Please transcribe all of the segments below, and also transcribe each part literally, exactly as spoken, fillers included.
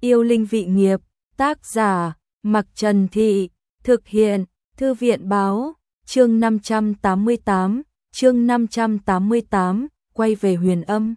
Yêu linh vị nghiệp, tác giả, Mặc Trần Thị, thực hiện, Thư viện báo, chương năm trăm tám mươi tám, chương năm trăm tám mươi tám, quay về huyền âm.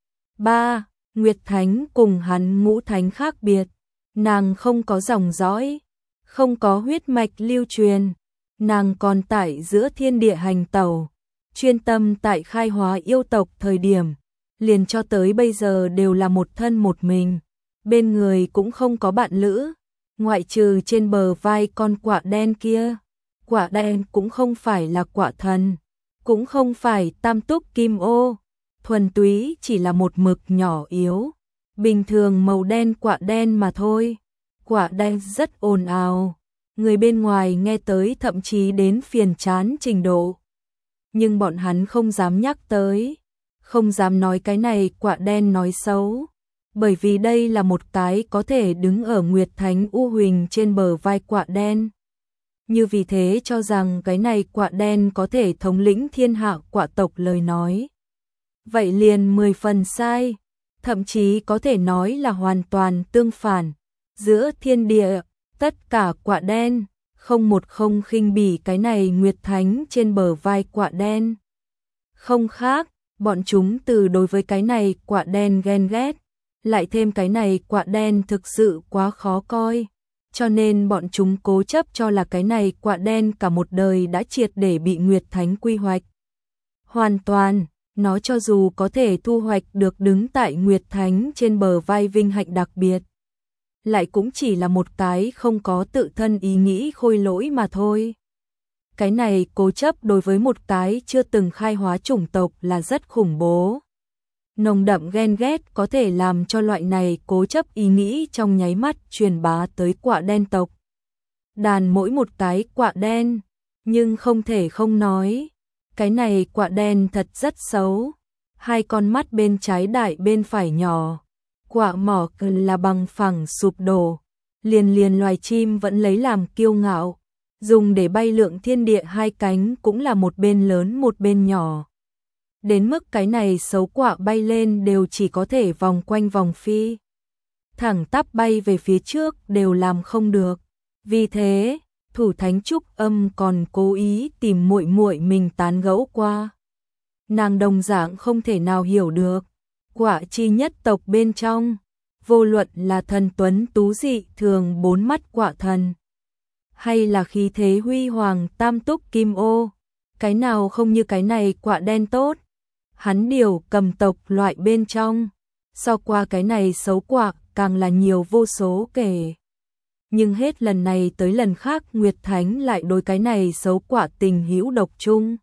ba. Nguyệt Thánh cùng hắn ngũ thánh khác biệt, nàng không có dòng dõi, không có huyết mạch lưu truyền, nàng còn tại giữa thiên địa hành tẩu, chuyên tâm tại khai hóa yêu tộc thời điểm, liền cho tới bây giờ đều là một thân một mình, bên người cũng không có bạn lữ, ngoại trừ trên bờ vai con quạ đen kia. Quạ đen cũng không phải là quạ thần, cũng không phải tam túc kim ô, thuần túy chỉ là một mực nhỏ yếu, bình thường màu đen quạ đen mà thôi. Quạ đen rất ồn ào, người bên ngoài nghe tới thậm chí đến phiền chán trình độ. Nhưng bọn hắn không dám nhắc tới, không dám nói cái này quạ đen nói xấu, bởi vì đây là một cái có thể đứng ở Nguyệt Thánh U Huỳnh trên bờ vai quạ đen. Như vì thế cho rằng cái này quạ đen có thể thống lĩnh thiên hạ quạ tộc lời nói. Vậy liền mười phần sai, thậm chí có thể nói là hoàn toàn tương phản. Giữa thiên địa, tất cả quạ đen, không một không khinh bỉ cái này Nguyệt Thánh trên bờ vai quạ đen. Không khác, bọn chúng từ đối với cái này quạ đen ghen ghét, lại thêm cái này quạ đen thực sự quá khó coi. Cho nên bọn chúng cố chấp cho là cái này quạ đen cả một đời đã triệt để bị Nguyệt Thánh quy hoạch. Hoàn toàn, nó cho dù có thể thu hoạch được đứng tại Nguyệt Thánh trên bờ vai vinh hạnh đặc biệt, lại cũng chỉ là một cái không có tự thân ý nghĩ khôi lỗi mà thôi. Cái này cố chấp đối với một cái chưa từng khai hóa chủng tộc là rất khủng bố. Nồng đậm ghen ghét có thể làm cho loại này cố chấp ý nghĩ trong nháy mắt truyền bá tới quạ đen tộc. Đàn mỗi một cái quạ đen, nhưng không thể không nói, cái này quạ đen thật rất xấu. Hai con mắt bên trái đại bên phải nhỏ, quạ mỏ là bằng phẳng sụp đổ, liền liền loài chim vẫn lấy làm kiêu ngạo, dùng để bay lượn thiên địa hai cánh cũng là một bên lớn một bên nhỏ. Đến mức cái này xấu quạ bay lên đều chỉ có thể vòng quanh vòng phi, thẳng tắp bay về phía trước đều làm không được. Vì thế, Thủ Thánh Trúc Âm còn cố ý tìm muội muội mình tán gẫu qua. Nàng đồng dạng không thể nào hiểu được, quạ chi nhất tộc bên trong, vô luận là thần tuấn tú dị thường bốn mắt quạ thần, hay là khí thế huy hoàng tam túc kim ô, cái nào không như cái này quạ đen tốt. Hắn điều cầm tộc loại bên trong, so qua cái này xấu quạ càng là nhiều vô số kể. Nhưng hết lần này tới lần khác Nguyệt Thánh lại đối cái này xấu quạ tình hữu độc chung.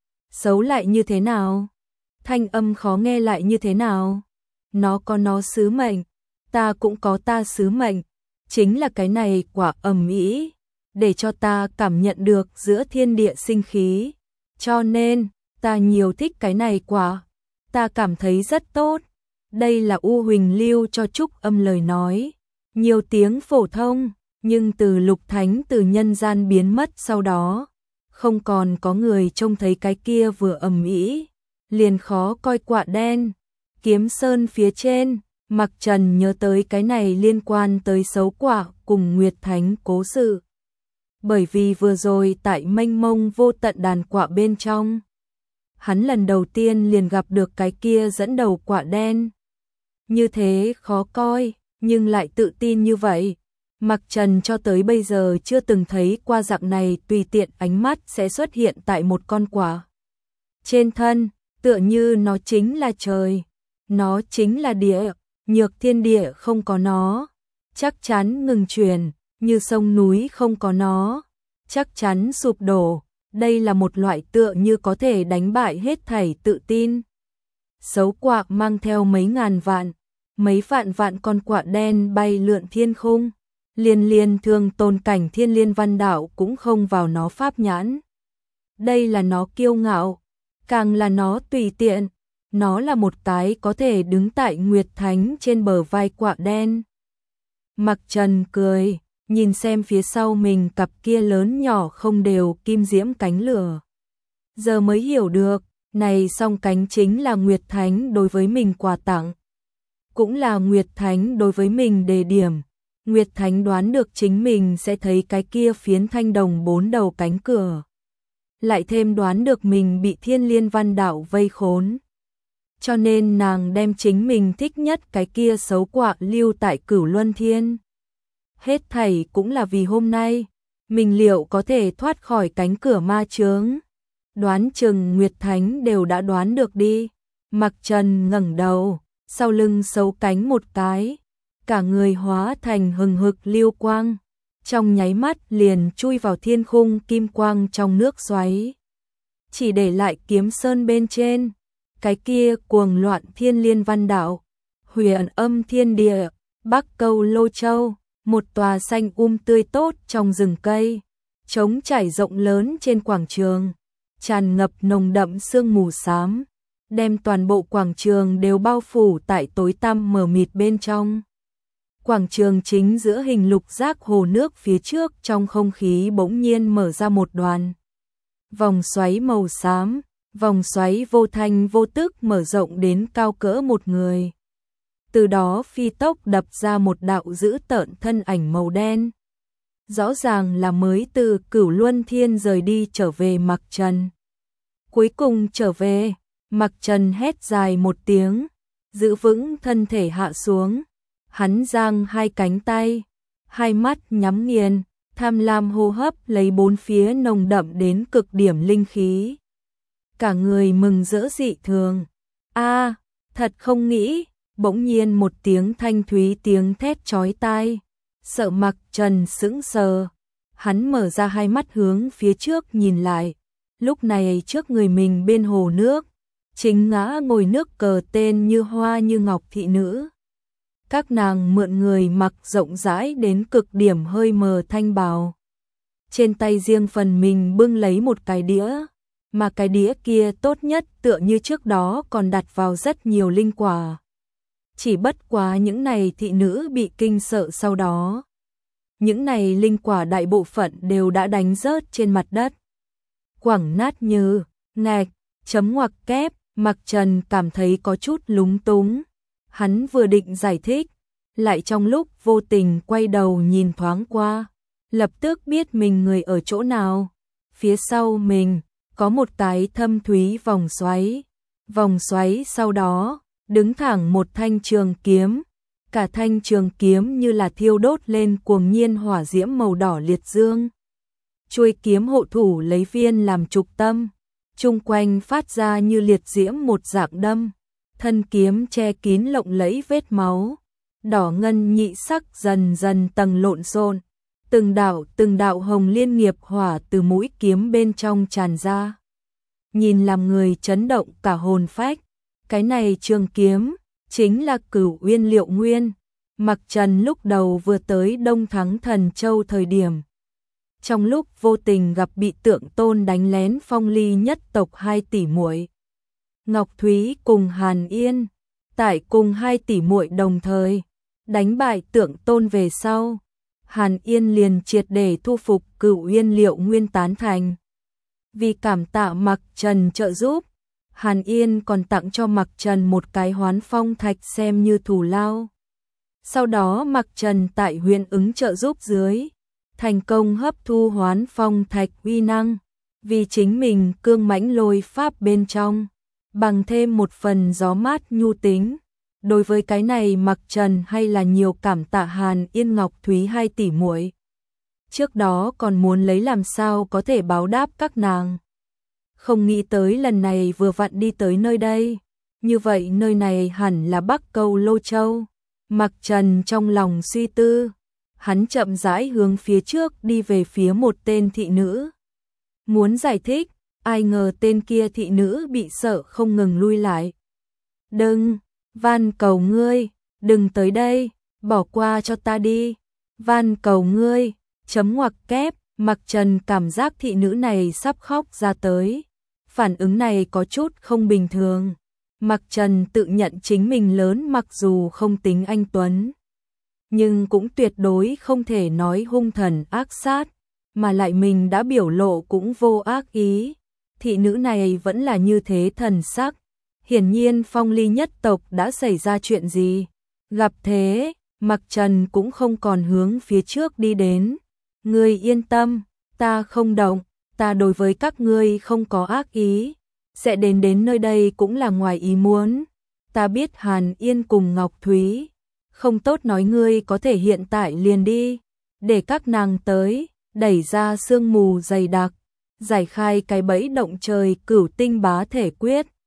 Xấu lại như thế nào? Thanh âm khó nghe lại như thế nào? Nó có nó sứ mệnh, ta cũng có ta sứ mệnh, chính là cái này quả ầm ĩ, để cho ta cảm nhận được giữa thiên địa sinh khí. Cho nên, ta nhiều thích cái này quả, ta cảm thấy rất tốt. Đây là U Huỳnh lưu cho Trúc Âm lời nói, nhiều tiếng phổ thông, nhưng từ Lục Thánh từ nhân gian biến mất sau đó, không còn có người trông thấy cái kia vừa ầm ĩ, liền khó coi quạ đen. Kiếm Sơn phía trên, Mặc Trần nhớ tới cái này liên quan tới xấu quạ cùng Nguyệt Thánh cố sự. Bởi vì vừa rồi tại mênh mông vô tận đàn quạ bên trong, hắn lần đầu tiên liền gặp được cái kia dẫn đầu quạ đen. Như thế khó coi, nhưng lại tự tin như vậy. Mặc Trần cho tới bây giờ chưa từng thấy qua dạng này tùy tiện ánh mắt sẽ xuất hiện tại một con quạ. Trên thân, tựa như nó chính là trời, nó chính là địa, nhược thiên địa không có nó, chắc chắn ngừng chuyển, như sông núi không có nó, chắc chắn sụp đổ. Đây là một loại tựa như có thể đánh bại hết thảy tự tin. Xấu quạ mang theo mấy ngàn vạn, mấy vạn vạn con quạ đen bay lượn thiên khung, liên liên thường tồn cảnh thiên liên văn đạo cũng không vào nó pháp nhãn. Đây là nó kiêu ngạo, càng là nó tùy tiện, nó là một cái có thể đứng tại Nguyệt Thánh trên bờ vai quạ đen. Mặc Trần cười, nhìn xem phía sau mình cặp kia lớn nhỏ không đều kim diễm cánh lửa. Giờ mới hiểu được, này song cánh chính là Nguyệt Thánh đối với mình quà tặng. cũng là Nguyệt Thánh đối với mình đề điểm. Nguyệt Thánh đoán được chính mình sẽ thấy cái kia phiến thanh đồng bốn đầu cánh cửa. Lại thêm đoán được mình bị Thiên Liên Văn Đạo vây khốn. Cho nên nàng đem chính mình thích nhất cái kia xấu quạ lưu tại Cửu Luân Thiên. Hết thảy cũng là vì hôm nay, mình liệu có thể thoát khỏi cánh cửa ma chướng. Đoán chừng Nguyệt Thánh đều đã đoán được đi. Mặc Trần ngẩng đầu, sau lưng xấu cánh một cái, cả người hóa thành hừng hực lưu quang, trong nháy mắt liền chui vào thiên khung kim quang trong nước xoáy. Chỉ để lại kiếm sơn bên trên, cái kia cuồng loạn Thiên Liên Văn Đạo, huyền âm thiên địa, Bắc Câu Lô Châu, một tòa xanh um tươi tốt trong rừng cây, trống trải rộng lớn trên quảng trường, tràn ngập nồng đậm sương mù xám, đem toàn bộ quảng trường đều bao phủ tại tối tăm mờ mịt bên trong. Quảng trường chính giữa hình lục giác hồ nước phía trước, trong không khí bỗng nhiên mở ra một đoàn vòng xoáy màu xám, vòng xoáy vô thanh vô tức mở rộng đến cao cỡ một người. Từ đó phi tốc đập ra một đạo dữ tợn thân ảnh màu đen. Rõ ràng là mới từ Cửu Luân Thiên rời đi trở về Mặc Trần. Cuối cùng trở về, Mặc Trần hét dài một tiếng, giữ vững thân thể hạ xuống. Hắn giang hai cánh tay, hai mắt nhắm nghiền, tham lam hô hấp lấy bốn phía nồng đậm đến cực điểm linh khí. Cả người mừng rỡ dị thường. A, thật không nghĩ, bỗng nhiên một tiếng thanh thúy tiếng thét chói tai. Sợ Mặc Trần sững sờ, hắn mở ra hai mắt hướng phía trước nhìn lại. Lúc này trước người mình bên hồ nước, chính ngã ngồi nước cờ tên như hoa như ngọc thị nữ. Các nàng mượn người mặc rộng rãi đến cực điểm hơi mờ thanh bào. Trên tay riêng phần mình bưng lấy một cái đĩa, mà cái đĩa kia tốt nhất tựa như trước đó còn đặt vào rất nhiều linh quả. Chỉ bất quá những này thị nữ bị kinh sợ sau đó. Những này linh quả đại bộ phận đều đã đánh rớt trên mặt đất. Quẳng nát như, ngạch, chấm ngoặc kép, Mặc Trần cảm thấy có chút lúng túng. Hắn vừa định giải thích, lại trong lúc vô tình quay đầu nhìn thoáng qua, lập tức biết mình người ở chỗ nào. Phía sau mình, có một cái thâm thúy vòng xoáy. Vòng xoáy sau đó, đứng thẳng một thanh trường kiếm. Cả thanh trường kiếm như là thiêu đốt lên cuồng nhiên hỏa diễm màu đỏ liệt dương. Chuôi kiếm hộ thủ lấy viên làm trục tâm, chung quanh phát ra như liệt diễm một dạng đâm. Thân kiếm che kín lộng lẫy vết máu, đỏ ngân nhị sắc dần dần tầng lộn xộn, từng đạo từng đạo hồng liên nghiệp hỏa từ mũi kiếm bên trong tràn ra. Nhìn làm người chấn động cả hồn phách, cái này trường kiếm chính là Cửu Uyên Liệu Nguyên. Mặc Trần lúc đầu vừa tới Đông Thắng Thần Châu thời điểm, trong lúc vô tình gặp bị Tượng Tôn đánh lén Phong Ly nhất tộc hai tỷ muội. Ngọc Thúy cùng Hàn Yên, tại cùng hai tỷ muội đồng thời đánh bại Tượng Tôn về sau, Hàn Yên liền triệt để thu phục Cửu Uyên Liệu Nguyên tán thành. Vì cảm tạ Mặc Trần trợ giúp, Hàn Yên còn tặng cho Mặc Trần một cái hoán phong thạch xem như thù lao. Sau đó Mặc Trần tại Huyền ứng trợ giúp dưới, thành công hấp thu hoán phong thạch uy năng, vì chính mình cương mãnh lôi pháp bên trong, bằng thêm một phần gió mát nhu tính. Đối với cái này Mặc Trần hay là nhiều cảm tạ Hàn Yên Ngọc Thúy hai tỷ muội. Trước đó còn muốn lấy làm sao có thể báo đáp các nàng. Không nghĩ tới lần này vừa vặn đi tới nơi đây. Như vậy nơi này hẳn là Bắc Câu Lô Châu. Mặc Trần trong lòng suy tư, hắn chậm rãi hướng phía trước đi về phía một tên thị nữ. Muốn giải thích, ai ngờ tên kia thị nữ bị sợ không ngừng lui lại. Đừng, van cầu ngươi, đừng tới đây, bỏ qua cho ta đi. Van cầu ngươi, chấm ngoặc kép, Mặc Trần cảm giác thị nữ này sắp khóc ra tới. Phản ứng này có chút không bình thường. Mặc Trần tự nhận chính mình lớn mặc dù không tính anh tuấn, nhưng cũng tuyệt đối không thể nói hung thần ác sát, mà lại mình đã biểu lộ cũng vô ác ý. Thị nữ này vẫn là như thế thần sắc. Hiển nhiên Phong Ly nhất tộc đã xảy ra chuyện gì. Gặp thế, Mặc Trần cũng không còn hướng phía trước đi đến. Ngươi yên tâm, ta không động, ta đối với các ngươi không có ác ý, sẽ đến đến nơi đây cũng là ngoài ý muốn. Ta biết Hàn Yên cùng Ngọc Thúy, không tốt nói ngươi có thể hiện tại liền đi, để các nàng tới, đẩy ra sương mù dày đặc, giải khai cái bẫy động trời cửu tinh bá thể quyết.